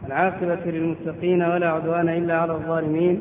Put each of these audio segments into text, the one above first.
العاقبة للمتقين ولا عدوان إلا على الظالمين،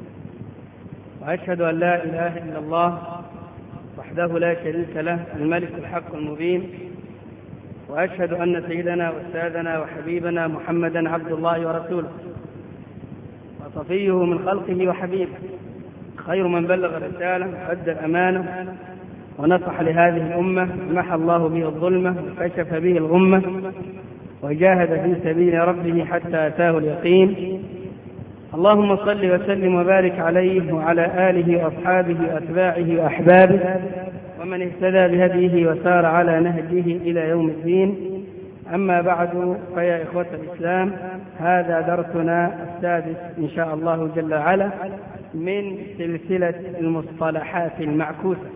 وأشهد أن لا إله إلا الله وحده لا شريك له الملك الحق المبين، وأشهد أن سيدنا وأستاذنا وحبيبنا محمدا عبد الله ورسوله وصفيه من خلقه وحبيبه، خير من بلغ الرسالة وأدى الأمانة ونصح لهذه الأمة، محى الله به الظلمة وكشف به الغمة وجاهد في سبيل ربه حتى أتاه اليقين. اللهم صل وسلم وبارك عليه وعلى آله وأصحابه وأتباعه وأحبابه ومن اهتدى بهديه وسار على نهجه إلى يوم الدين. أما بعد، فيا إخوة الإسلام، هذا درسنا السادس إن شاء الله جل وعلا من سلسلة المصطلحات المعكوسة.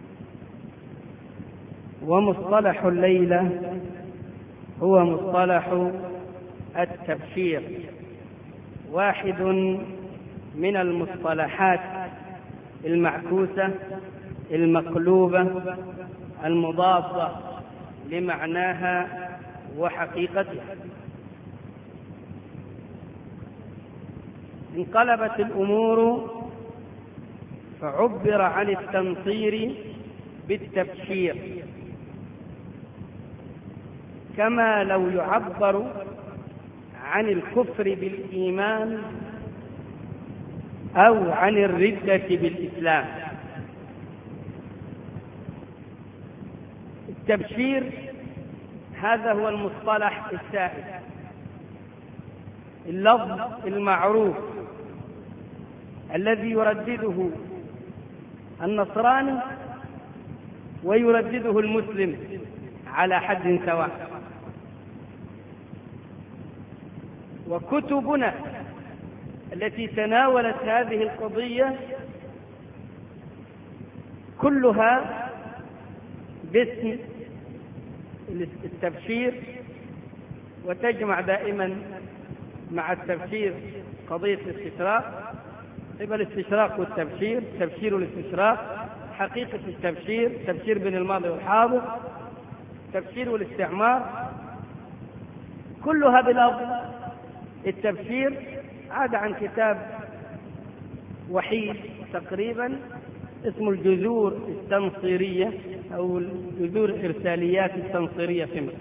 ومصطلح الليلة هو مصطلح التبشير، واحد من المصطلحات المعكوسة المقلوبة المضادة لمعناها وحقيقتها. انقلبت الأمور فعبر عن التنصير بالتبشير، كما لو يعبر عن الكفر بالإيمان أو عن الردة بالإسلام. التبشير هذا هو المصطلح السائد، اللفظ المعروف الذي يردده النصراني ويردده المسلم على حد سواء. وكتبنا التي تناولت هذه القضية كلها باسم التبشير، وتجمع دائما مع التبشير قضية الاستشراق، يبقى الاستشراق والتبشير، تبشير والاستشراق، حقيقة التبشير، تبشير بين الماضي والحاضر، تبشير والاستعمار، كلها بلفظ التبشير. عاد عن كتاب وحيد تقريبا اسمه الجذور التنصيرية أو الجذور الإرساليات التنصيرية في مصر.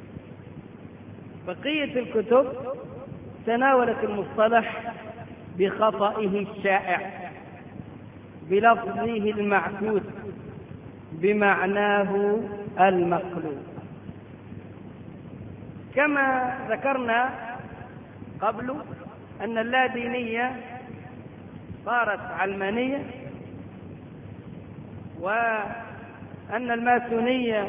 بقية الكتب تناولت المصطلح بخطئه الشائع، بلفظه المعكوس، بمعناه المقلوب. كما ذكرنا قبل أن اللادينية صارت علمانية، وأن الماسونية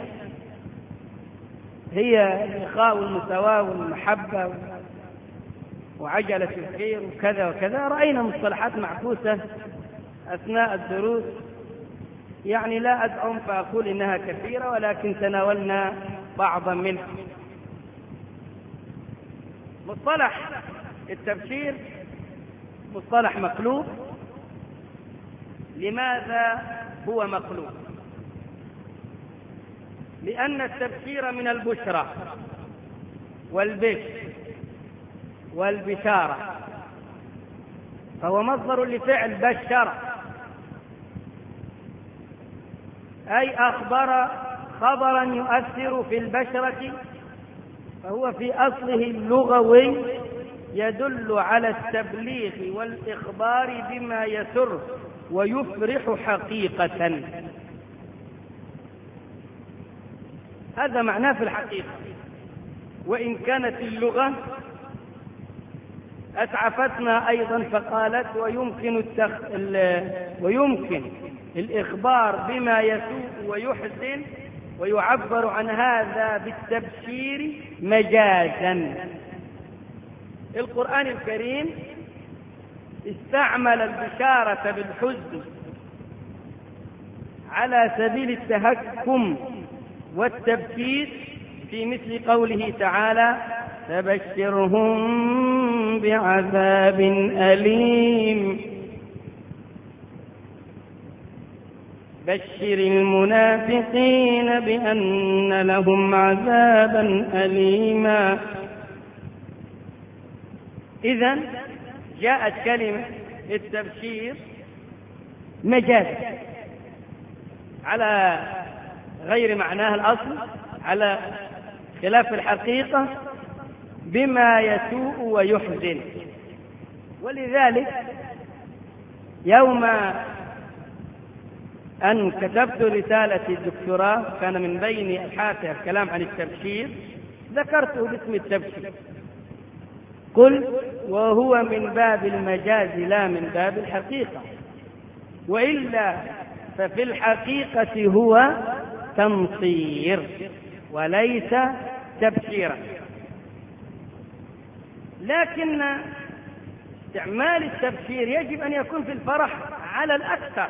هي الإخاء والمساواة والمحبة وعجلة الخير وكذا وكذا. رأينا مصطلحات معكوسة أثناء الدروس، يعني لا أدعم فأقول إنها كثيرة، ولكن تناولنا بعضا منها. مصطلح التبشير مصطلح مقلوب. لماذا هو مقلوب؟ لأن التبشير من البشرى والبشر والبشارة، فهو مصدر لفعل بشر، أي أخبر خبرا يؤثر في البشرة، فهو في أصله اللغوي يدل على التبليغ والإخبار بما يسر ويفرح حقيقة. هذا معناه في الحقيقة. وإن كانت اللغة أتعفتنا أيضا فقالت ويمكن الإخبار بما يسوء ويحزن، ويعبر عن هذا بالتبشير مجازا. القرآن الكريم استعمل البشارة بالحزن على سبيل التهكم والتبكيت في مثل قوله تعالى: فبشرهم بعذاب أليم. بشر المنافقين بأن لهم عذابا أليما. إذن جاءت كلمة التبشير مجازا على غير معناها الأصل، على خلاف الحقيقة، بما يسوء ويحزن. ولذلك يوم أن كتبت رسالة الدكتوراه كان من بين أبحاثها الكلام عن التبشير، ذكرته باسم التبشير، قلت وهو من باب المجاز لا من باب الحقيقة، وإلا ففي الحقيقة هو تمطير وليس تبشيرا. لكن استعمال التبشير يجب أن يكون في الفرح على الأكثر،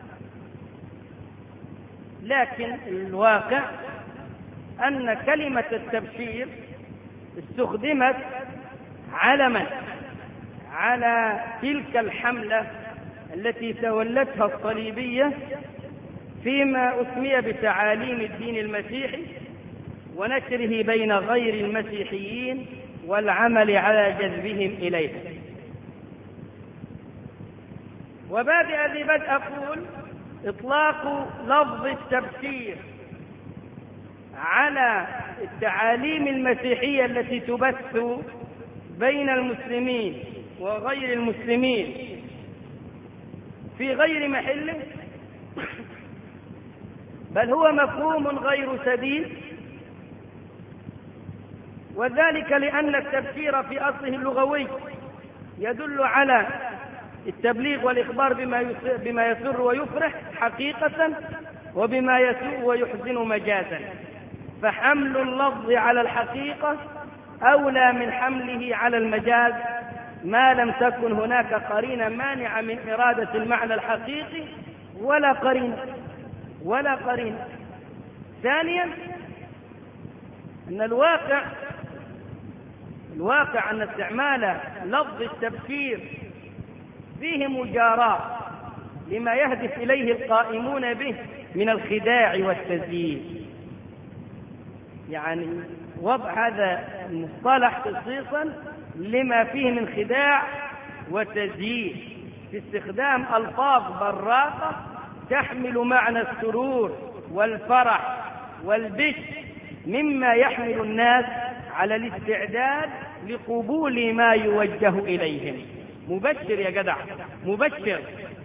لكن الواقع أن كلمة التبشير استخدمت علما على تلك الحملة التي تولتها الصليبية فيما أسمي بتعاليم الدين المسيحي ونشره بين غير المسيحيين والعمل على جذبهم إليه. وبادئ ذي بدء أقول إطلاق لفظ التبشير على التعاليم المسيحية التي تبث بين المسلمين وغير المسلمين في غير محله، بل هو مفهوم غير سديد، وذلك لأن التبشير في أصله اللغوي يدل على التبليغ والإخبار بما يسر ويفرح حقيقة وبما يسوء ويحزن مجازا، فحمل اللفظ على الحقيقة أولى من حمله على المجاز ما لم تكن هناك قرينة مانعة من إرادة المعنى الحقيقي ولا قرينة. ثانيا أن الواقع أن استعمال لفظ التبشير فيه مجاراة لما يهدف إليه القائمون به من الخداع والتزيين، يعني وضع هذا المصطلح خصيصا لما فيه من خداع وتزيين في استخدام ألفاظ براقة تحمل معنى السرور والفرح والبشر، مما يحمل الناس على الاستعداد لقبول ما يوجه إليهم. مبشر يا جدع، مبشر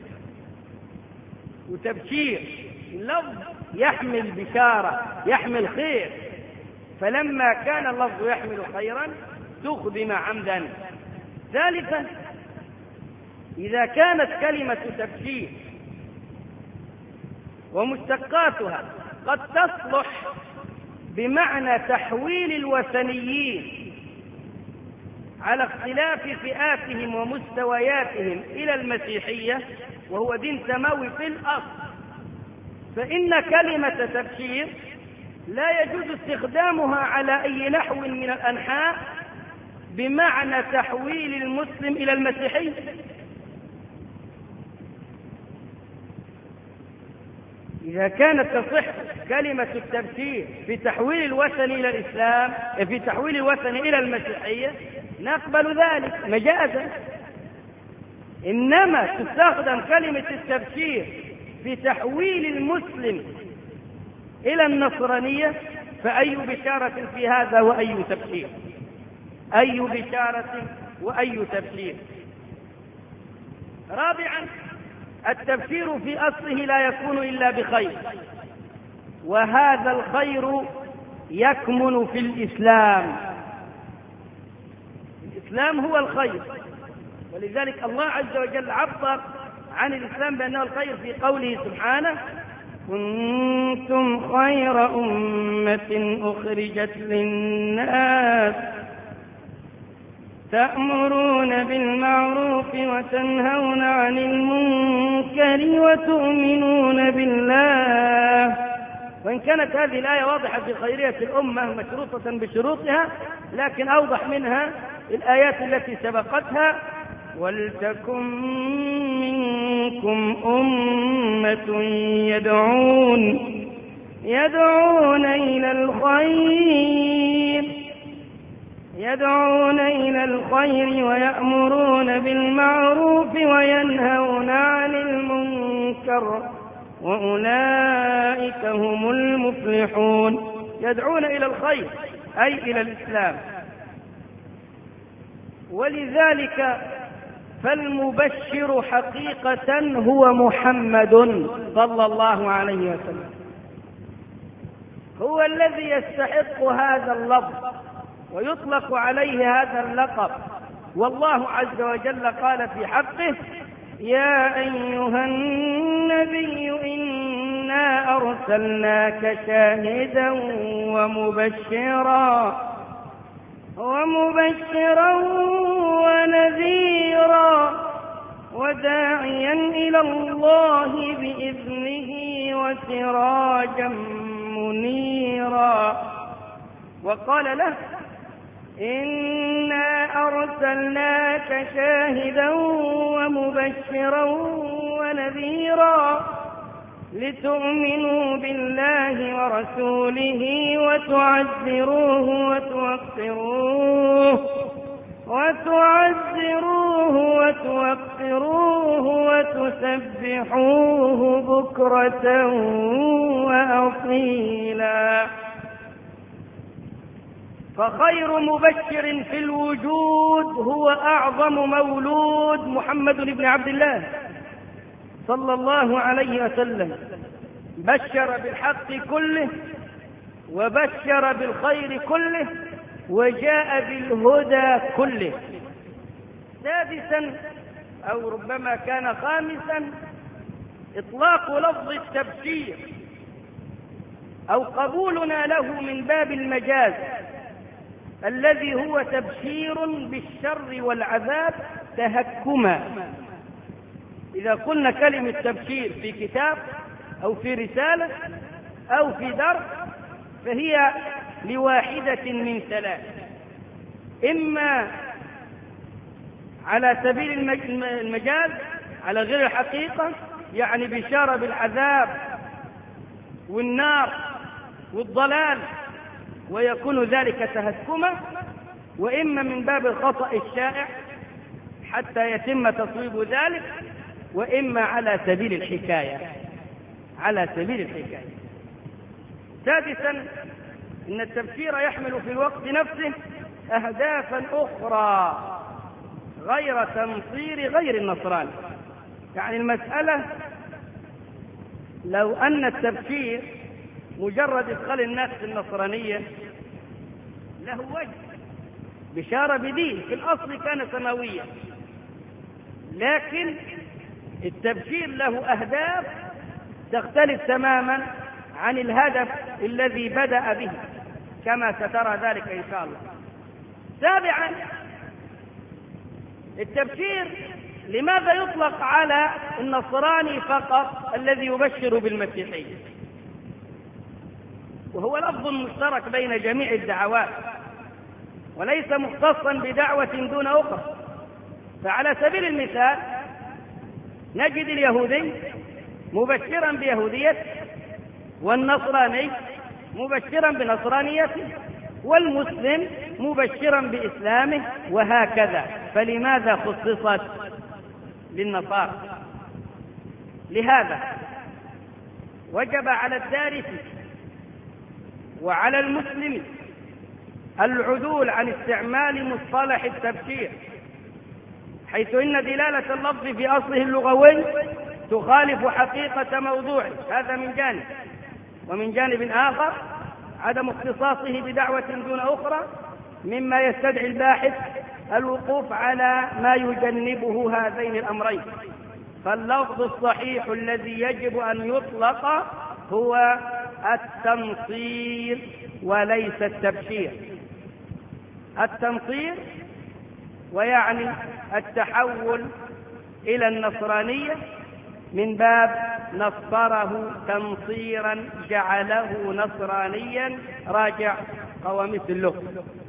وتبشير، اللفظ يحمل بشارة، يحمل خير، فلما كان اللفظ يحمل خيرا تخدم عمدا. ثالثا إذا كانت كلمة تبشير ومشتقاتها قد تصلح بمعنى تحويل الوثنيين على اختلاف فئاتهم ومستوياتهم إلى المسيحية، وهو دين سماوي في الأصل، فإن كلمة تبشير لا يجوز استخدامها على أي نحو من الأنحاء بمعنى تحويل المسلم إلى المسيحي. إذا كانت تصح كلمة التبشير في تحويل الوثن إلى الإسلام، في تحويل الوثن إلى المسيحية، نقبل ذلك مجازا. إنما تستخدم كلمة التبشير في تحويل المسلم إلى النصرانية، فأي بشارة في هذا وأي تبشير، أي بشارة وأي تبشير. رابعا التبشير في أصله لا يكون إلا بخير، وهذا الخير يكمن في الإسلام. الإسلام هو الخير، ولذلك الله عز وجل عبر عن الإسلام بأنه الخير في قوله سبحانه: كنتم خير أمة أخرجت للناس تأمرون بالمعروف وتنهون عن المنكر وتؤمنون بالله. وإن كانت هذه الآية واضحة في خيرية الأمة مشروطة بشروطها، لكن أوضح منها الآيات التي سبقتها: ولتكن منكم أمة يدعون إلى الخير يدعون إلى الخير ويأمرون بالمعروف وينهون عن المنكر وأولئك هم المفلحون. يدعون إلى الخير أي إلى الإسلام. ولذلك فالمبشر حقيقة هو محمد صلى الله عليه وسلم، هو الذي يستحق هذا اللفظ ويطلق عليه هذا اللقب. والله عز وجل قال في حقه: يا أيها النبي إنا أرسلناك شاهدا ومبشرا ونذيرا وداعيا إلى الله بإذنه وسراجا منيرا. وقال له: إنا أرسلناك شاهدا ومبشرا ونذيرا لتؤمنوا بالله ورسوله وتوقروه وتسبحوه بكرة وأصيلا. فخير مبشر في الوجود هو أعظم مولود محمد بن عبد الله صلى الله عليه وسلم، بشر بالحق كله وبشر بالخير كله وجاء بالهدى كله. سادسا أو ربما كان خامسا إطلاق لفظ التبشير أو قبولنا له من باب المجاز الذي هو تبشير بالشر والعذاب تهكما. إذا قلنا كلمة تبشير في كتاب أو في رسالة أو في درس فهي لواحدة من ثلاث: إما على سبيل المجاز على غير الحقيقة، يعني بشارة بالعذاب والنار والضلال ويكون ذلك تهكما، وإما من باب الخطأ الشائع حتى يتم تصويب ذلك، وإما على سبيل الحكاية. سادسا إن التبشير يحمل في الوقت نفسه أهدافا أخرى غير تنصير غير النصراني. يعني المسألة لو أن التبشير مجرد إدخال الناس في النصرانية له وجه، بشارة بدين في الأصل كان سماويا، لكن التبشير له أهداف تختلف تماما عن الهدف الذي بدأ به، كما سترى ذلك إن شاء الله. سابعا التبشير لماذا يطلق على النصراني فقط الذي يبشر بالمسيحية، وهو لفظ مشترك بين جميع الدعوات وليس مختصا بدعوة دون أخرى. فعلى سبيل المثال نجد اليهودي مبشرا بيهوديته، والنصراني مبشرا بنصرانيته، والمسلم مبشرا بإسلامه، وهكذا. فلماذا خصصت للنصارى؟ لهذا وجب على الدارس وعلى المسلم العدول عن استعمال مصطلح التبشير، حيث إن دلالة اللفظ في أصله اللغوي تخالف حقيقة موضوعه، هذا من جانب. ومن جانب آخر عدم اختصاصه بدعوة دون أخرى مما يستدعي الباحث الوقوف على ما يجنبه هذين الأمرين. فاللفظ الصحيح الذي يجب أن يطلق هو التنصير وليس التبشير. التنصير ويعني التحول إلى النصرانية من باب نصره تنصيرا جعله نصرانيا، راجع قواميس اللغة.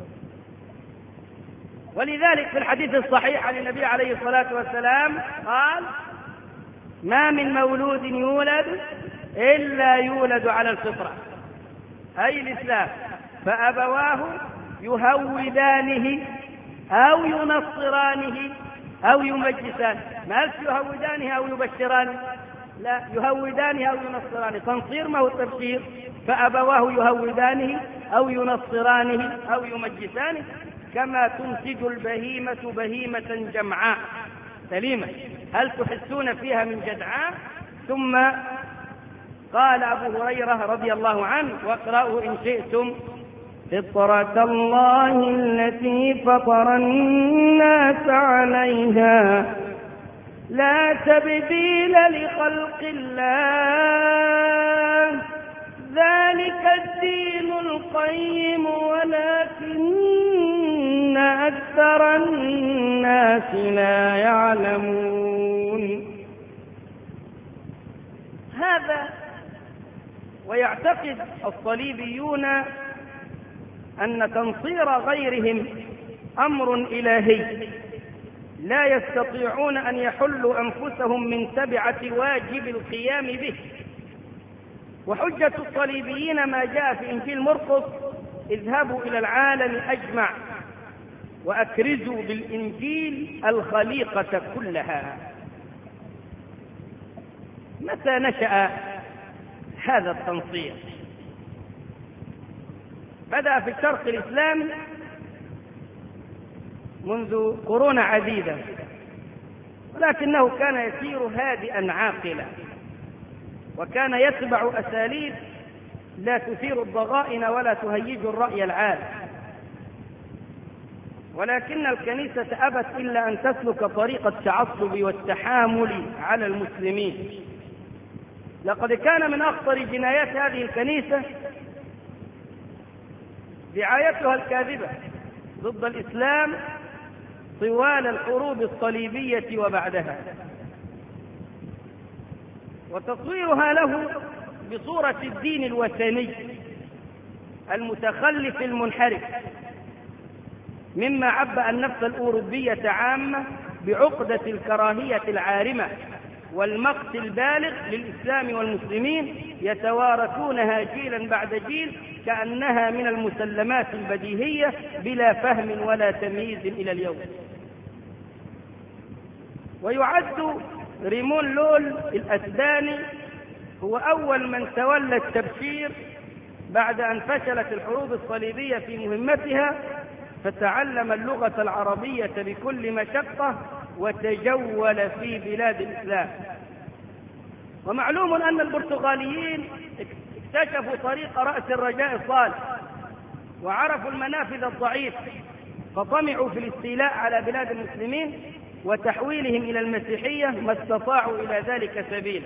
ولذلك في الحديث الصحيح عن النبي عليه الصلاة والسلام قال: ما من مولود يولد إلا يولد على الفطرة، أي الإسلام، فأبواه يهودانه أو ينصرانه أو يمجسانه. ما قالش يهودانه أو يبشرانه، لا، يهودانه أو ينصرانه. تنصير ما هو التبشير، فأبواه يهودانه أو ينصرانه أو يمجسانه، كما تنتج البهيمة بهيمة جمعاء سليمة، هل تحسون فيها من جدعاء؟ ثم قال أبو هريرة رضي الله عنه، واقرأوا إن شئتم: فطرة الله التي فطر الناس عليها لا تبديل لخلق الله ذلك الدين القيم ولكن أكثر الناس لا يعلمون. هذا ويعتقد الصليبيون أن تنصير غيرهم أمر إلهي لا يستطيعون أن يحلوا أنفسهم من تبعة واجب القيام به. وحجة الصليبيين ما جاء في إنجيل مرقس: اذهبوا إلى العالم أجمع وأكرزوا بالإنجيل الخليقة كلها. متى نشأ هذا التنصير؟ بدأ في الشرق الإسلامي منذ قرون عديدة، ولكنه كان يسير هادئا عاقلا، وكان يتبع أساليب لا تثير الضغائن ولا تهيج الرأي العام. ولكن الكنيسة أبت إلا أن تسلك طريق التعصب والتحامل على المسلمين. لقد كان من أخطر جنايات هذه الكنيسة دعايتها الكاذبة ضد الإسلام طوال الحروب الصليبية وبعدها، وتصويرها له بصورة الدين الوثني المتخلف المنحرف، مما عبأ النفس الأوروبية عامة بعقدة الكراهية العارمة والمقت البالغ للإسلام والمسلمين، يتوارثونها جيلا بعد جيل كأنها من المسلمات البديهية بلا فهم ولا تمييز إلى اليوم. ويعد ريمون لول الأسباني هو أول من تولى التبشير بعد أن فشلت الحروب الصليبية في مهمتها، فتعلم اللغة العربية بكل مشقة وتجول في بلاد الإسلام. ومعلوم أن البرتغاليين اكتشفوا طريق رأس الرجاء الصالح وعرفوا المنافذ الضعيفة، فطمعوا في الاستيلاء على بلاد المسلمين وتحويلهم إلى المسيحية ما استطاعوا إلى ذلك سبيلا.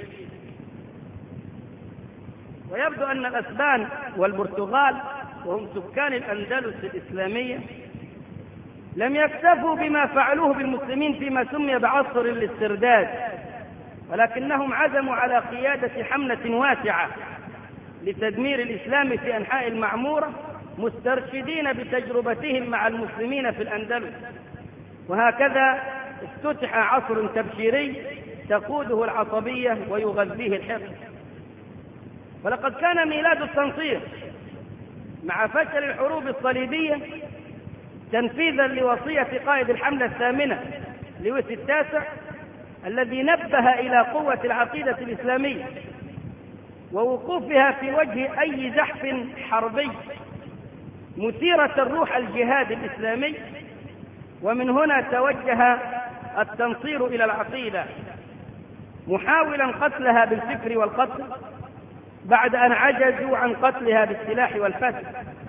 ويبدو أن الأسبان والبرتغال وهم سكان الأندلس الإسلامية لم يكتفوا بما فعلوه بالمسلمين فيما سمي بعصر الاسترداد، ولكنهم عزموا على قيادة حملة واسعة لتدمير الإسلام في أنحاء المعمورة، مسترشدين بتجربتهم مع المسلمين في الأندلس. وهكذا افتتح عصر تبشيري تقوده العصبية ويغذيه الحقد. ولقد كان ميلاد التنصير مع فشل الحروب الصليبية تنفيذا لوصية قائد الحملة الثامنة لويس التاسع، الذي نبه إلى قوة العقيدة الإسلامية ووقوفها في وجه أي زحف حربي، مثيرة الروح الجهاد الإسلامي. ومن هنا توجه التنصير إلى العقيدة، محاولا قتلها بالفكر والقتل بعد أن عجزوا عن قتلها بالسلاح والفتح.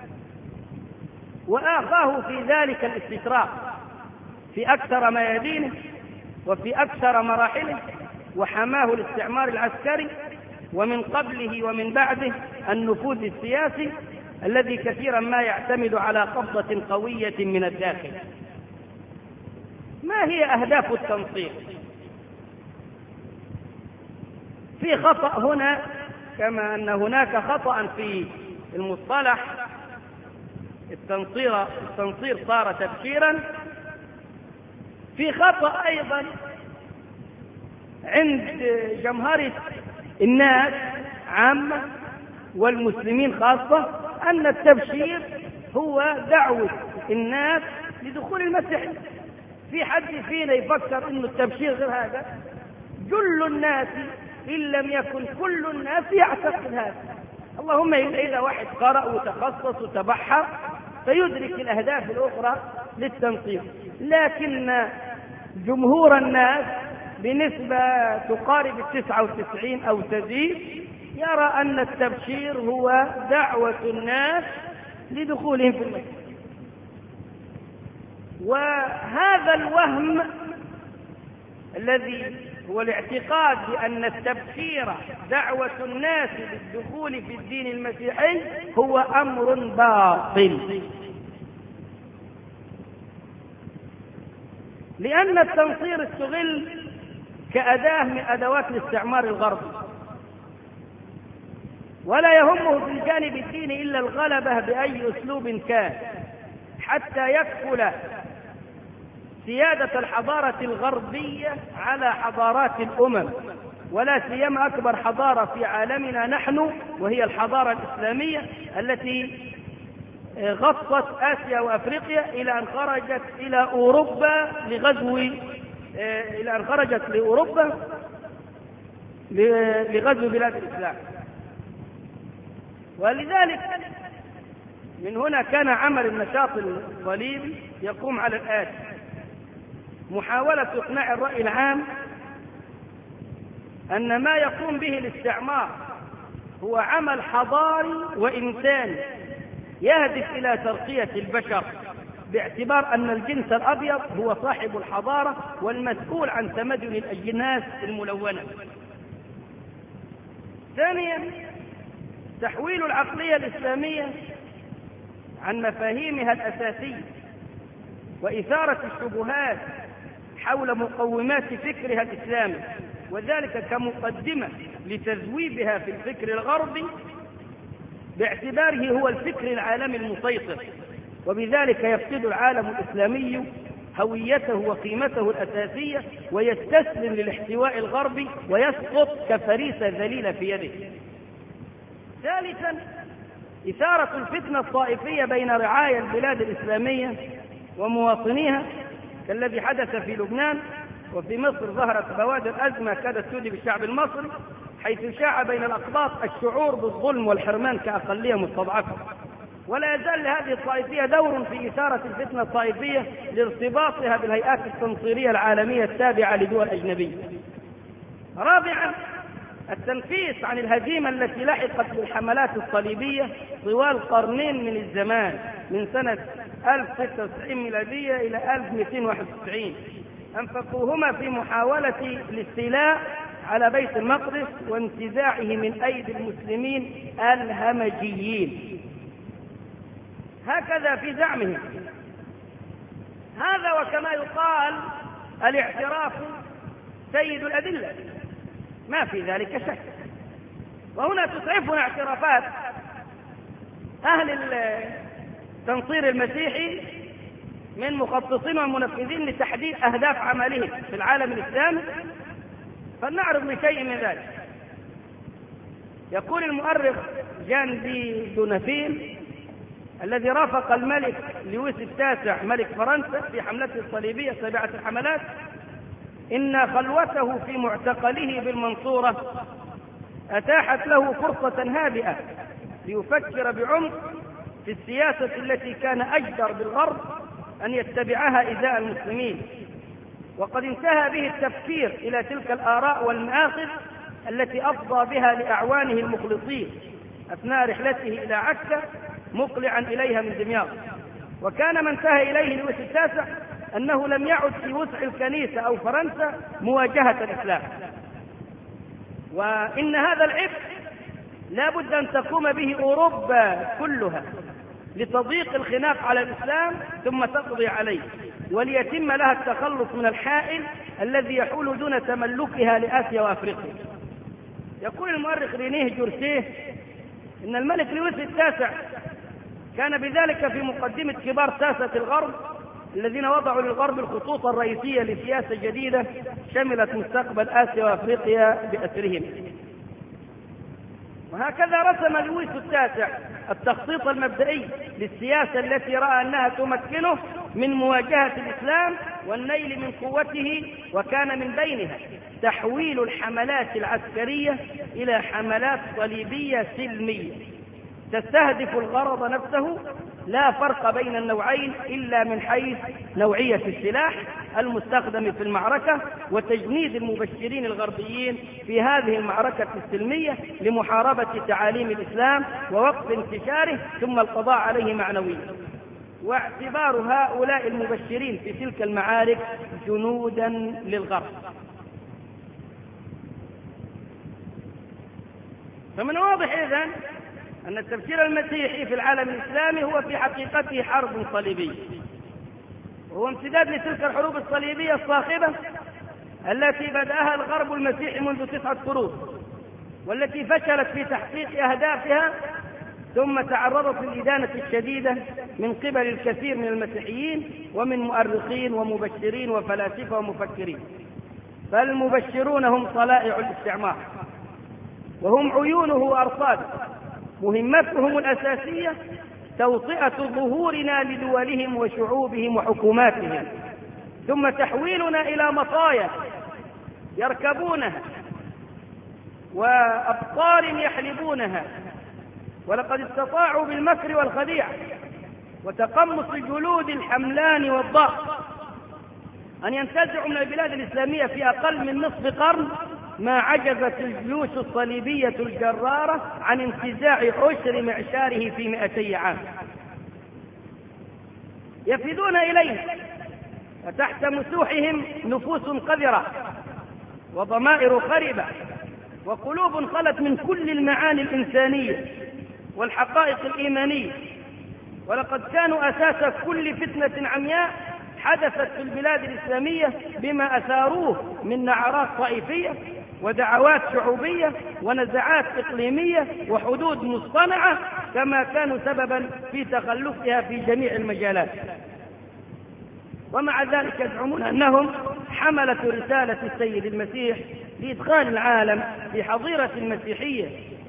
وآخاه في ذلك الاستشراق في أكثر ميادينه وفي أكثر مراحله، وحماه الاستعمار العسكري، ومن قبله ومن بعده النفوذ السياسي الذي كثيرا ما يعتمد على قبضة قوية من الداخل. ما هي أهداف التنصير؟ في خطأ هنا كما أن هناك خطأ في المصطلح. التنصير صار تبشيرا. في خطأ أيضا عند جمهرة الناس عامة والمسلمين خاصة، أن التبشير هو دعوة الناس لدخول المسيح. في حد فينا يفكر إنه التبشير غير هذا؟ جل الناس إن لم يكن كل الناس يعتقد هذا. اللهم إذا واحد قرأ وتخصص وتبحر فيدرك الأهداف الأخرى للتنصير، لكن جمهور الناس بنسبة تقارب 99 أو تزيد يرى أن التبشير هو دعوة الناس لدخولهم في المسيح. وهذا الوهم الذي هو الاعتقاد بأن التبشير دعوة الناس للدخول في الدين المسيحي هو أمر باطل، لأن التنصير استغل كأداة من أدوات الاستعمار الغربي، ولا يهمه في الجانب الديني إلا الغلبة بأي أسلوب كان، حتى يكفل سيادة الحضارة الغربية على حضارات الأمم، ولا سيما أكبر حضارة في عالمنا نحن وهي الحضارة الإسلامية التي غطت آسيا وأفريقيا إلى أن خرجت إلى أوروبا لغزو بلاد الإسلام. ولذلك من هنا كان عمل النشاط الصليبي يقوم على الآتي: محاولة إقناع الرأي العام أن ما يقوم به الاستعمار هو عمل حضاري وإنساني يهدف إلى ترقية البشر، باعتبار أن الجنس الأبيض هو صاحب الحضارة والمسؤول عن تمدن الأجناس الملونة. ثانيا، تحويل العقلية الإسلامية عن مفاهيمها الأساسية وإثارة الشبهات حول مقومات فكرها الإسلامي، وذلك كمقدمة لتذويبها في الفكر الغربي باعتباره هو الفكر العالمي المسيطر، وبذلك يفقد العالم الإسلامي هويته وقيمته الأساسية ويستسلم للاحتواء الغربي ويسقط كفريسة ذليلة في يده. ثالثا، إثارة الفتنة الطائفية بين رعايا البلاد الإسلامية ومواطنيها كالذي حدث في لبنان، وفي مصر ظهرت بوادر أزمة كادت تودي بالشعب المصري، حيث شاع بين الأقباط الشعور بالظلم والحرمان كأقلية مستضعفة. ولا يزال لهذه الطائفية دور في إثارة الفتنة الطائفية لارتباطها بالهيئات التنصيرية العالمية التابعة لدول أجنبية. رابعا، التنفيس عن الهزيمة التي لحقت بالحملات الصليبية طوال قرنين من الزمان، من سنة 1096 ميلادية إلى 1291، أنفقوهما في محاولة الاستيلاء على بيت المقدس وانتزاعه من أيدي المسلمين الهمجيين، هكذا في زعمهم. هذا وكما يقال الاعتراف سيد الأدلة، ما في ذلك شك. وهنا تسعفنا اعترافات أهل التنصير المسيحي من مخططين ومنفذين لتحديد أهداف عملهم في العالم الإسلامي، فلنعرض بشيء من ذلك. يقول المؤرخ جان دي دونافيل الذي رافق الملك لويس التاسع ملك فرنسا في حملته الصليبية سابعة الحملات إن خلوته في معتقله بالمنصورة أتاحت له فرصة هادئة ليفكر بعمق في السياسة التي كان أجدر بالغرب أن يتبعها إزاء المسلمين، وقد انتهى به التفكير إلى تلك الآراء والمآخذ التي أفضى بها لأعوانه المخلصين أثناء رحلته إلى عكا مقلعا إليها من دمياط. وكان ما انتهى إليه لويس التاسع أنه لم يعد في وسع الكنيسة أو فرنسا مواجهة الإسلام، وإن هذا العبء لا بد أن تقوم به أوروبا كلها لتضييق الخناق على الإسلام ثم تقضي عليه، وليتم لها التخلص من الحائل الذي يحول دون تملكها لآسيا وأفريقيا. يقول المؤرخ رينيه جورسيه إن الملك لويس التاسع كان بذلك في مقدمة كبار ساسة الغرب الذين وضعوا للغرب الخطوط الرئيسية لسياسة جديدة شملت مستقبل آسيا وأفريقيا بأسرهم. وهكذا رسم لويس التاسع التخطيط المبدئي للسياسة التي رأى أنها تمكنه من مواجهة الإسلام والنيل من قوته، وكان من بينها تحويل الحملات العسكرية إلى حملات صليبية سلمية تستهدف الغرض نفسه، لا فرق بين النوعين إلا من حيث نوعية السلاح المستخدم في المعركة، وتجنيد المبشرين الغربيين في هذه المعركة السلمية لمحاربة تعاليم الإسلام ووقف انتشاره، ثم القضاء عليه معنويا، واعتبار هؤلاء المبشرين في تلك المعارك جنودا للغرب. فمن واضح إذن أن التفكير المسيحي في العالم الإسلامي هو في حقيقته حرب صليبية، وهو امتداد لتلك الحروب الصليبية الصاخبة التي بدأها الغرب المسيحي منذ 9 قرون، والتي فشلت في تحقيق أهدافها، ثم تعرضت للإدانة الشديدة من قبل الكثير من المسيحيين ومن مؤرخين ومبشرين وفلاسفة ومفكرين. فالمبشرون هم طلائع الاستعمار، وهم عيونه وأرصاده، مهمتهم الأساسية توطئة ظهورنا لدولهم وشعوبهم وحكوماتهم، ثم تحويلنا إلى مطايا يركبونها وأبطال يحلبونها، ولقد استطاعوا بالمكر والخديعة وتقمص جلود الحملان والضغط أن ينتزعوا من البلاد الإسلامية في أقل من نصف قرن ما عجزت الجيوش الصليبية الجرارة عن انتزاع عشر معشاره في 200 عام. يفدون إليه، وتحت مسوحهم نفوس قذرة وضمائر خربة وقلوب خلت من كل المعاني الإنسانية والحقائق الإيمانية، ولقد كانوا أساس كل فتنة عمياء حدثت في البلاد الإسلامية بما أثاروه من نعرات طائفية ودعوات شعوبية ونزعات إقليمية وحدود مصطنعة، كما كانوا سببا في تخلفها في جميع المجالات. ومع ذلك يزعمون أنهم حملة رسالة السيد المسيح لإدخال العالم في حظيرة المسيحية.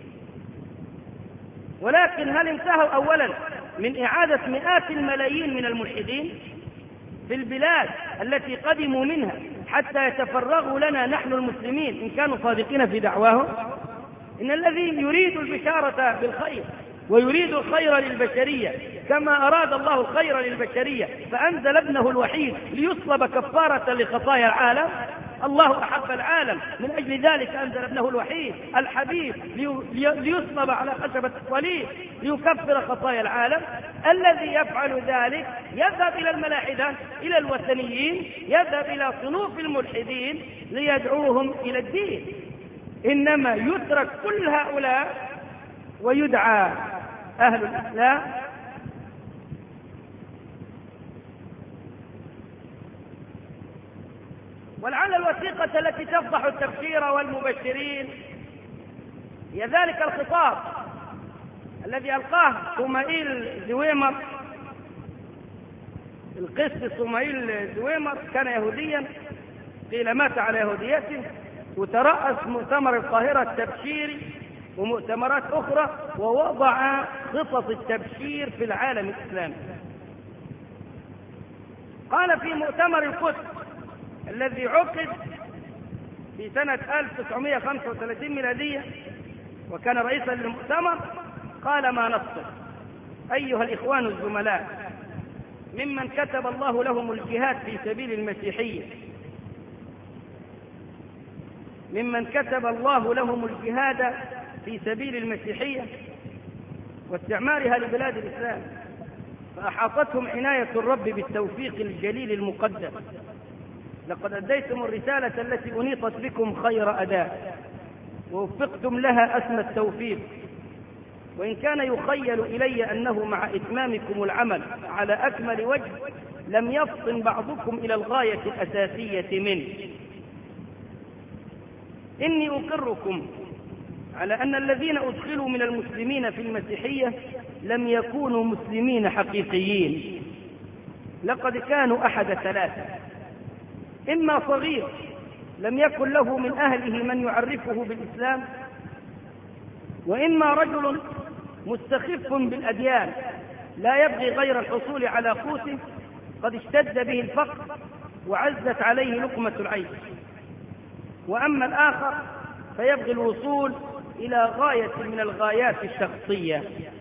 ولكن هل انتهوا أولا من إعادة مئات الملايين من الملحدين في البلاد التي قدموا منها حتى يتفرغوا لنا نحن المسلمين إن كانوا صادقين في دعواهم؟ إن الذي يريد البشارة بالخير ويريد الخير للبشرية كما أراد الله الخير للبشرية فأنزل ابنه الوحيد ليصلب كفارة لخطايا العالم. الله أحب العالم، من أجل ذلك أنزل ابنه الوحيد الحبيب ليصلب على خشبة الصليب ليكفر خطايا العالم. الذي يفعل ذلك يذهب إلى الملاحدة، إلى الوثنيين، يذهب إلى صنوف الملحدين ليدعوهم إلى الدين. إنما يترك كل هؤلاء ويدعى أهل الإسلام. ولعل الوثيقة التي تفضح التبشير والمبشرين هي ذلك الخطاب الذي ألقاه صومائيل زويمر. القس صومائيل زويمر كان يهوديا، قيل مات على يهوديته، وترأس مؤتمر القاهرة التبشيري ومؤتمرات أخرى، ووضع خطط التبشير في العالم الإسلامي. قال في مؤتمر القدس الذي عقد في سنة 1935 ميلادية وكان رئيسا للمؤتمر، قال ما نصر: أيها الإخوان الزملاء، ممن كتب الله لهم الجهاد في سبيل المسيحية، ممن كتب الله لهم الجهاد في سبيل المسيحية واستعمارها لبلاد الإسلام، فأحاطتهم عناية الرب بالتوفيق الجليل المقدس. لقد أديتم الرسالة التي أنيطت بكم خير أداء، ووفقتم لها أسمى التوفيق. وإن كان يخيل إلي أنه مع إتمامكم العمل على أكمل وجه لم يفطن بعضكم إلى الغاية الأساسية منه. إني أقركم على أن الذين أدخلوا من المسلمين في المسيحية لم يكونوا مسلمين حقيقيين. لقد كانوا أحد ثلاثة: إما صغير لم يكن له من أهله من يعرفه بالإسلام، وإما رجل مستخف بالأديان لا يبغي غير الحصول على قوته، قد اشتد به الفقر وعزت عليه لقمة العيش. وأما الآخر فيبغي الوصول إلى غاية من الغايات الشخصية.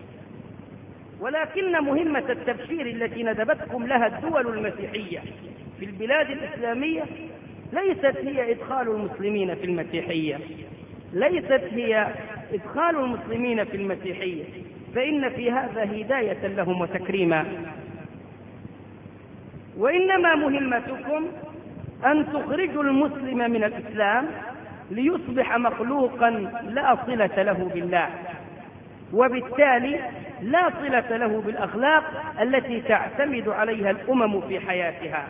ولكن مهمة التبشير التي ندبتكم لها الدول المسيحية في البلاد الإسلامية ليست هي إدخال المسلمين في المسيحية، ليست هي إدخال المسلمين في المسيحية، فإن في هذا هداية لهم وتكريما، وإنما مهمتكم أن تخرجوا المسلم من الإسلام ليصبح مخلوقا لا صلة له بالله، وبالتالي لا صلة له بالأخلاق التي تعتمد عليها الأمم في حياتها.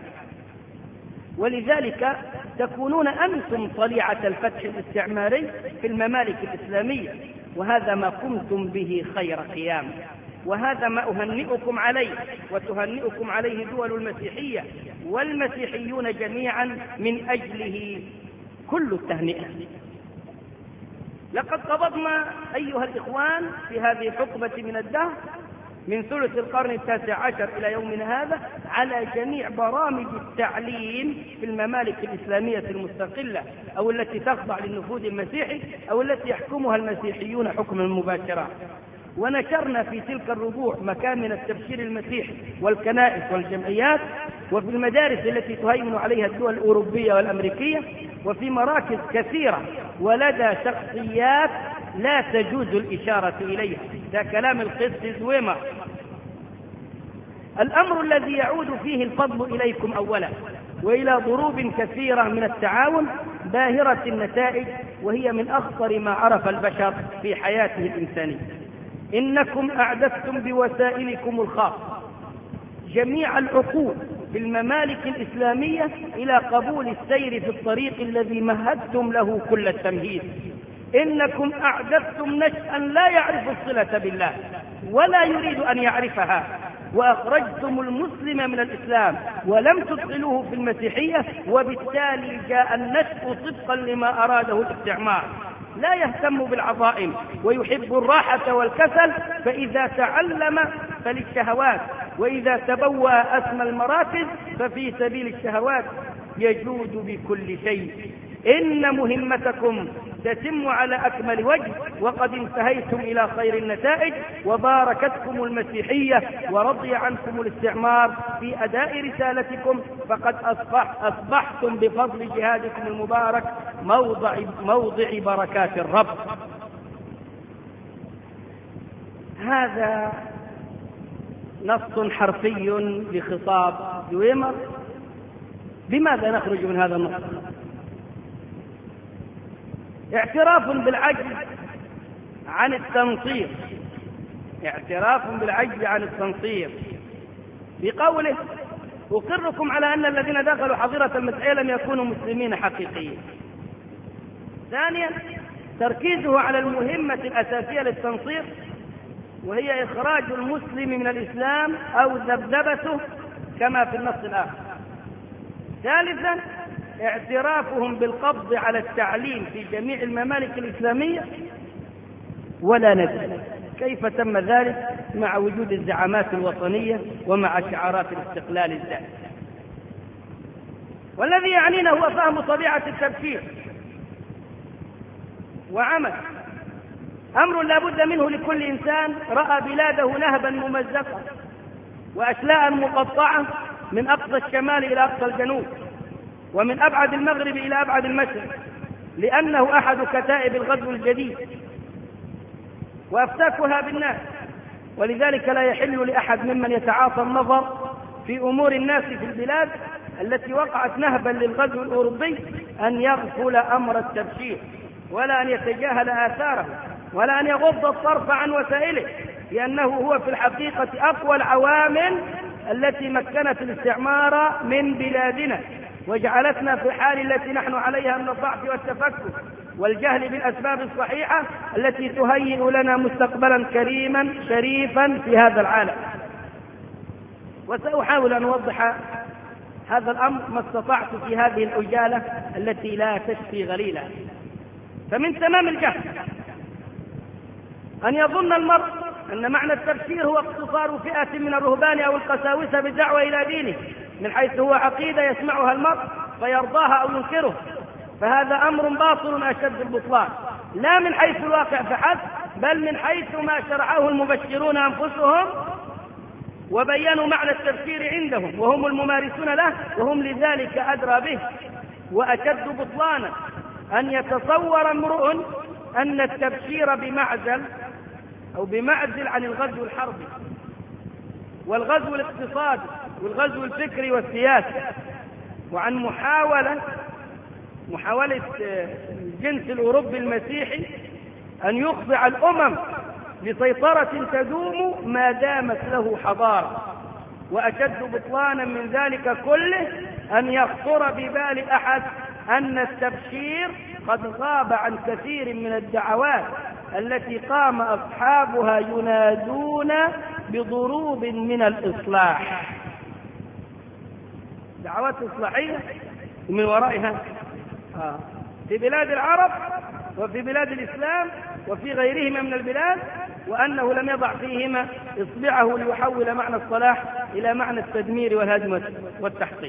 ولذلك تكونون أنتم طليعة الفتح الاستعماري في الممالك الإسلامية، وهذا ما قمتم به خير قيام، وهذا ما أهنئكم عليه وتهنئكم عليه دول المسيحية والمسيحيون جميعا من أجله كل التهنئة. لقد قبضنا أيها الإخوان في هذه الحقبة من الدهر من ثلث القرن التاسع عشر إلى يومنا هذا على جميع برامج التعليم في الممالك الإسلامية المستقلة أو التي تخضع للنفوذ المسيحي أو التي يحكمها المسيحيون حكما مباشرا. ونشرنا في تلك الربوع مكان من التبشير المسيحي والكنائس والجمعيات، وفي المدارس التي تهيمن عليها الدول الأوروبية والأمريكية، وفي مراكز كثيرة ولدى شخصيات لا تجوز الإشارة إليها. ده كلام القس زويمر. الأمر الذي يعود فيه الفضل إليكم أولا وإلى ضروب كثيرة من التعاون باهرة النتائج، وهي من أخطر ما عرف البشر في حياته الإنسانية. إنكم أعددتم بوسائلكم الخاصة جميع العقول في الممالك الإسلامية إلى قبول السير في الطريق الذي مهدتم له كل التمهيد. إنكم أعددتم نشأ لا يعرف الصلة بالله ولا يريد أن يعرفها، وأخرجتم المسلم من الإسلام ولم تدخلوه في المسيحية، وبالتالي جاء النشأ طبقا لما أراده الاستعمار. لا يهتم بالعظائم ويحب الراحة والكسل، فإذا تعلم فللشهوات، وإذا تبوأ أسمى المراكز ففي سبيل الشهوات يجود بكل شيء. إن مهمتكم تتم على أكمل وجه، وقد انتهيتم إلى خير النتائج، وباركتكم المسيحية ورضي عنكم الاستعمار في أداء رسالتكم، فقد أصبحتم بفضل جهادكم المبارك موضع بركات الرب. هذا نص حرفي لخطاب زويمر. بماذا نخرج من هذا النص؟ اعتراف بالعجز عن التنصير، اعتراف بالعجز عن التنصير بقوله: أقركم على أن الذين دخلوا حظيرة المسيحية لم يكونوا مسلمين حقيقيين. ثانيا، تركيزه على المهمة الأساسية للتنصير، وهي إخراج المسلم من الإسلام أو ذبذبته كما في النص الآخر. ثالثا، اعترافهم بالقبض على التعليم في جميع الممالك الإسلامية ولا ندري كيف تم ذلك مع وجود الزعامات الوطنية ومع شعارات الاستقلال الذاتي. والذي يعنينا هو فهم طبيعة التبشير وعمل أمر لا بد منه لكل إنسان رأى بلاده نهبا ممزقا وأشلاء مقطعة من أقصى الشمال إلى أقصى الجنوب، ومن أبعد المغرب إلى أبعد المشرق، لأنه أحد كتائب الغزو الجديد وأفتاكها بالناس. ولذلك لا يحل لأحد ممن يتعاطى النظر في أمور الناس في البلاد التي وقعت نهبا للغزو الأوروبي أن يغفل أمر التبشير، ولا أن يتجاهل آثاره، ولا أن يغض الطرف عن وسائله، لأنه هو في الحقيقة أقوى العوامل التي مكنت الاستعمار من بلادنا وجعلتنا في الحال التي نحن عليها من الضعف والتفكك والجهل بالأسباب الصحيحة التي تهيئ لنا مستقبلا كريما شريفا في هذا العالم. وسأحاول أن أوضح هذا الأمر ما استطعت في هذه العجالة التي لا تشفي غليلا. فمن تمام الجهل أن يظن المرء أن معنى التبشير هو اقتصار فئة من الرهبان أو القساوسة بالدعوة إلى دينه، من حيث هو عقيدة يسمعها المرء فيرضاها أو ينكره، فهذا أمر باطل أشد البطلان، لا من حيث الواقع فحسب، بل من حيث ما شرعه المبشرون أنفسهم وبينوا معنى التبشير عندهم، وهم الممارسون له، وهم لذلك أدرى به. وأشد بطلانا أن يتصور امرؤ أن التبشير بمعزل عن الغزو الحربي والغزو الاقتصادي والغزو الفكري والسياسي، وعن محاولة الجنس الأوروبي المسيحي أن يخضع الأمم لسيطرة تدوم ما دامت له حضارة. وأشد بطلانا من ذلك كله أن يخطر ببال أحد أن التبشير قد غاب عن كثير من الدعوات التي قام أصحابها ينادون بضروب من الإصلاح، دعوات إصلاحية ومن ورائها في بلاد العرب وفي بلاد الإسلام وفي غيرهما من البلاد، وأنه لم يضع فيهما إصبعه ليحول معنى الصلاح إلى معنى التدمير والهدم والتحطيم.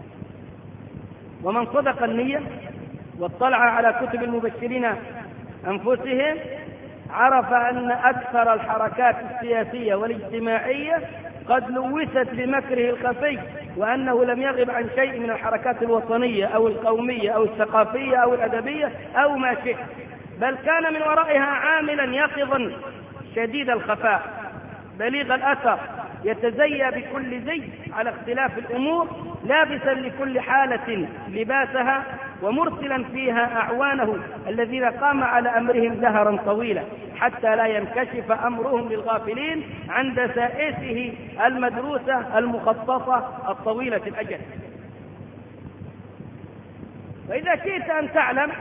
ومن صدق النية واطلع على كتب المبشرين أنفسهم عرف أن أكثر الحركات السياسية والاجتماعية قد لوثت بمكره الخفي، وأنه لم يغب عن شيء من الحركات الوطنية أو القومية أو الثقافية أو الأدبية أو ما شئ، بل كان من ورائها عاملا يقظا شديد الخفاء بليغ الأثر، يتزيى بكل زي على اختلاف الأمور، لابسا لكل حالة لباسها، ومرسلا فيها أعوانه الذين قام على أمرهم دهرا طويلا حتى لا ينكشف أمرهم للغافلين عن دسائسه المدروسة المخصصة الطويلة الأجل. وإذا شئت أن تعلم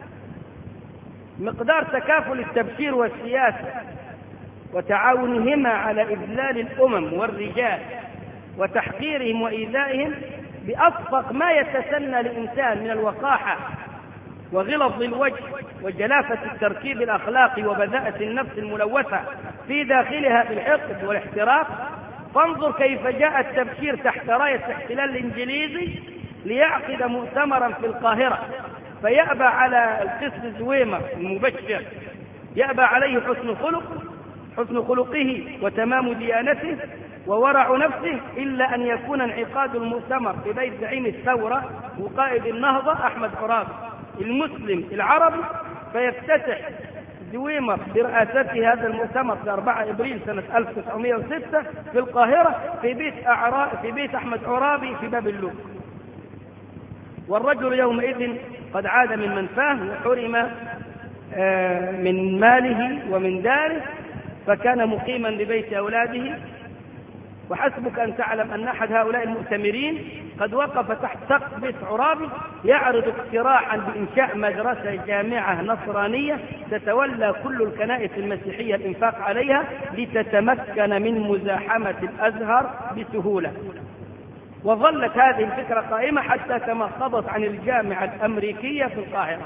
مقدار تكافل التبشير والسياسة وتعاونهما على إذلال الأمم والرجال وتحقيرهم وإيذائهم بأصفق ما يتسنى لإنسان من الوقاحة وغلظ الوجه وجلافة التركيب الأخلاقي وبذاءة النفس الملوثة في داخلها بالحقد والاحتراق، فانظر كيف جاء التبشير تحت راية الاحتلال الإنجليزي ليعقد مؤتمرا في القاهرة، فيأبى على القس زويمر المبشر، يأبى عليه حسن خلقه وتمام ديانته وورع نفسه، إلا أن يكون انعقاد المؤتمر في بيت زعيم الثورة وقائد النهضة أحمد عرابي المسلم العربي، فيفتتح زويمر برئاسته هذا المؤتمر في 4 إبريل سنة 1906 في القاهرة في بيت أحمد عرابي في باب اللوق. والرجل يومئذ قد عاد من منفاه وحرم من ماله ومن داره، فكان مقيما ببيت أولاده. وحسبك أن تعلم أن أحد هؤلاء المؤتمرين قد وقف تحت سقف بيت عرابي يعرض اقتراحا بإنشاء مدرسة جامعة نصرانية تتولى كل الكنائس المسيحية الإنفاق عليها لتتمكن من مزاحمة الأزهر بسهولة. وظلت هذه الفكرة قائمة حتى تمخضت عن الجامعة الأمريكية في القاهرة.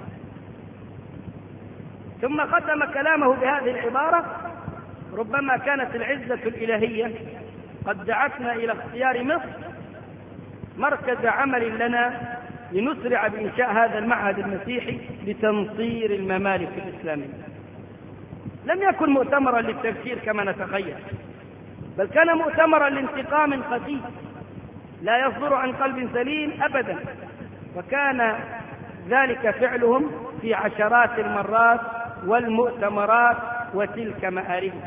ثم ختم كلامه بهذه العبارة: ربما كانت العزة الإلهية قد دعتنا إلى اختيار مصر مركز عمل لنا لنسرع بإنشاء هذا المعهد المسيحي لتنصير الممالك الإسلامية. لم يكن مؤتمرا للتفكير كما نتخيل، بل كان مؤتمرا لانتقام خفي لا يصدر عن قلب سليم أبدا، وكان ذلك فعلهم في عشرات المرات والمؤتمرات وتلك مآربه.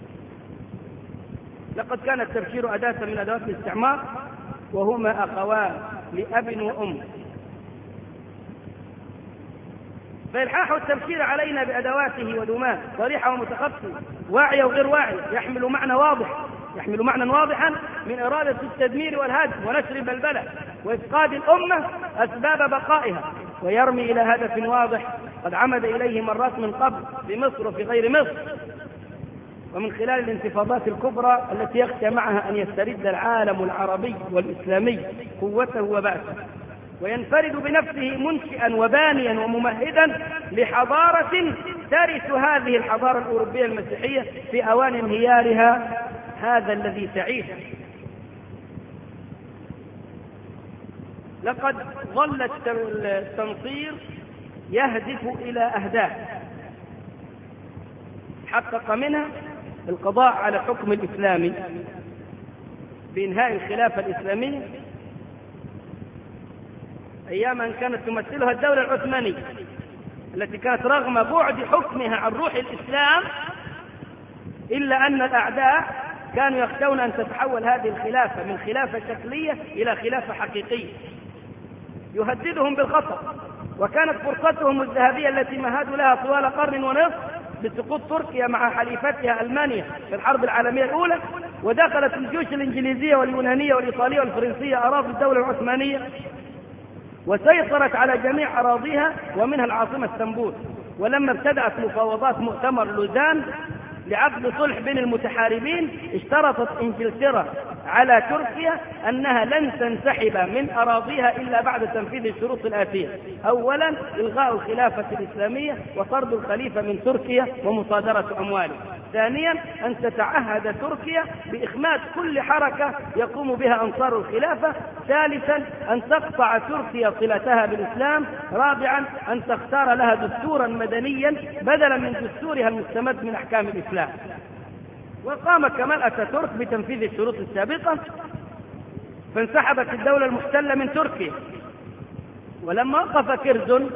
لقد كان التبشير أداة من أدوات الاستعمار، وهما أخوان لأب وأم. فإلحاح التبشير علينا بأدواته ودماه صريحة ومتخفية، واعية وغير واعية، يحمل معنى واضحا من إرادة التدمير والهدم ونشر البلبلة وإفقاد الأمة أسباب بقائها، ويرمي إلى هدف واضح قد عمد إليه مرات من قبل في مصر وفي غير مصر، ومن خلال الانتفاضات الكبرى التي يخشى معها أن يسترد العالم العربي والإسلامي قوته وبأسه، وينفرد بنفسه منشئا وبانيا وممهدا لحضارة ترث هذه الحضارة الأوروبية المسيحية في أوان انهيارها هذا الذي تعيشه. لقد ظل التنصير يهدف إلى أهداف حقق منها القضاء على الحكم الإسلامي بإنهاء الخلافة الإسلامية أيام أن كانت تمثلها الدولة العثمانية التي كانت رغم بعد حكمها عن روح الإسلام إلا أن الأعداء كانوا يخشون أن تتحول هذه الخلافة من خلافة شكلية إلى خلافة حقيقية يهددهم بالخطر. وكانت فرصتهم الذهبية التي مهدوا لها طوال قرن ونصف بسقوط تركيا مع حليفتها ألمانيا في الحرب العالمية الأولى، ودخلت الجيوش الإنجليزية واليونانية والإيطالية والفرنسية أراضي الدولة العثمانية وسيطرت على جميع أراضيها ومنها العاصمة اسطنبول. ولما ابتدأت مفاوضات مؤتمر لوزان لعقد صلح بين المتحاربين اشترطت إنجلترا على تركيا أنها لن تنسحب من أراضيها إلا بعد تنفيذ الشروط الآتية: أولا إلغاء الخلافة الإسلامية وطرد الخليفة من تركيا ومصادرة أمواله. ثانيا أن تتعهد تركيا بإخماد كل حركة يقوم بها أنصار الخلافة. ثالثا أن تقطع تركيا صلتها بالإسلام. رابعا أن تختار لها دستورا مدنيا بدلا من دستورها المستمد من أحكام الإسلام. وقام كمال أتاتورك بتنفيذ الشروط السابقة فانسحبت الدولة المحتلة من تركيا. ولما وقف كيرزون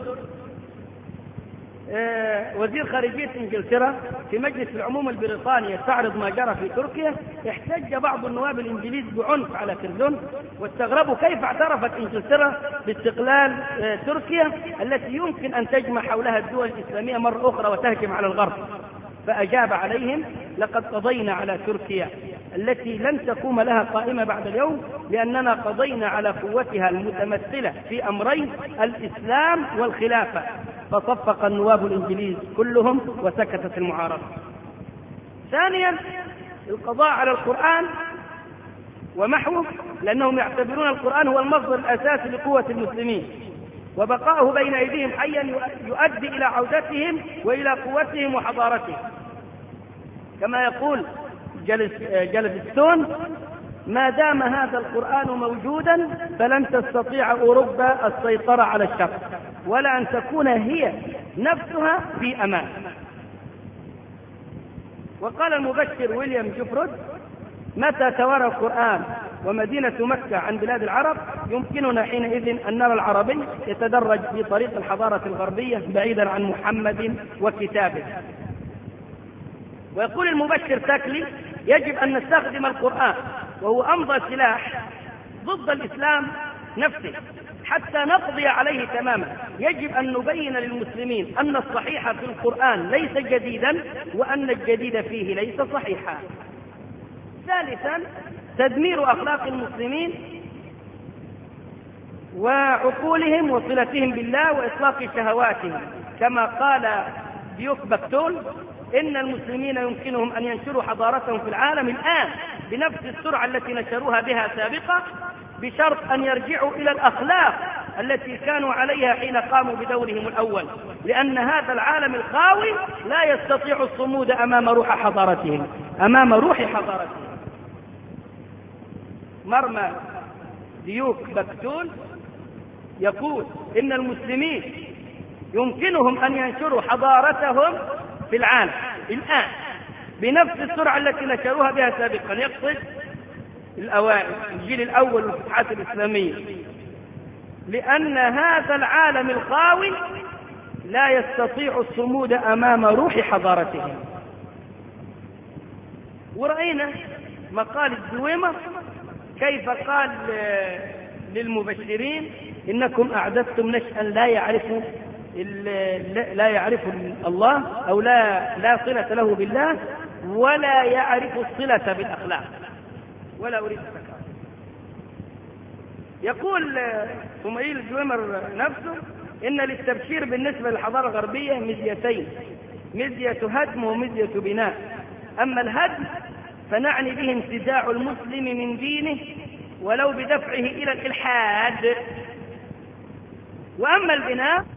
وزير خارجية إنجلترا في مجلس العموم البريطاني يستعرض ما جرى في تركيا، احتج بعض النواب الإنجليز بعنف على كيرزون واستغربوا كيف اعترفت إنجلترا باستقلال تركيا التي يمكن أن تجمع حولها الدول الإسلامية مرة أخرى وتهجم على الغرب. فأجاب عليهم: لقد قضينا على تركيا التي لن تقوم لها قائمة بعد اليوم لأننا قضينا على قوتها المتمثلة في أمرين: الإسلام والخلافة. فصفق النواب الإنجليز كلهم وسكتت المعارضة. ثانيا القضاء على القرآن ومحوه، لأنهم يعتبرون القرآن هو المصدر الأساسي لقوة المسلمين، وبقاؤه بين أيديهم حيا يؤدي إلى عودتهم وإلى قوتهم وحضارتهم. كما يقول جلفستون: ما دام هذا القرآن موجودا فلن تستطيع أوروبا السيطرة على الشرق ولا أن تكون هي نفسها في أمان. وقال المبشر ويليام جوفرود: متى توارى القرآن ومدينة مكة عن بلاد العرب يمكننا حينئذ أن نرى العربي يتدرج في طريق الحضارة الغربية بعيدا عن محمد وكتابه. ويقول المبشر تاكلي: يجب أن نستخدم القرآن وهو أمضى سلاح ضد الإسلام نفسه حتى نقضي عليه تماما. يجب أن نبين للمسلمين أن الصحيح في القرآن ليس جديدا وأن الجديد فيه ليس صحيحا. ثالثا تدمير أخلاق المسلمين وعقولهم وصلتهم بالله وإطلاق شهواتهم. كما قال ديوك بكتول: إن المسلمين يمكنهم أن ينشروا حضارتهم في العالم الآن بنفس السرعة التي نشروها بها سابقا، بشرط أن يرجعوا إلى الأخلاق التي كانوا عليها حين قاموا بدورهم الأول، لأن هذا العالم الخاوي لا يستطيع الصمود أمام روح حضارتهم. مرمى ديوك بكتول يقول: إن المسلمين يمكنهم أن ينشروا حضارتهم في العالم الآن بنفس السرعة التي نشروها بها سابقا. يقصد الأوائل، الجيل الأول والفتوحات الإسلامية، لأن هذا العالم الخاوي لا يستطيع الصمود أمام روح حضارتهم. ورأينا مقال الدويمة كيف قال للمبشرين: إنكم أعددتم نشأ لا يعرف الله أو لا صلة له بالله ولا يعرف الصلة بالأخلاق. ولا أريد التكرار. يقول سميل الجويمر نفسه: إن للتبشير بالنسبة للحضارة الغربية مزيتين: مزية هدم ومزية بناء. أما الهدم فنعني به انتزاع المسلم من دينه ولو بدفعه إلى الإلحاد، وأما البناء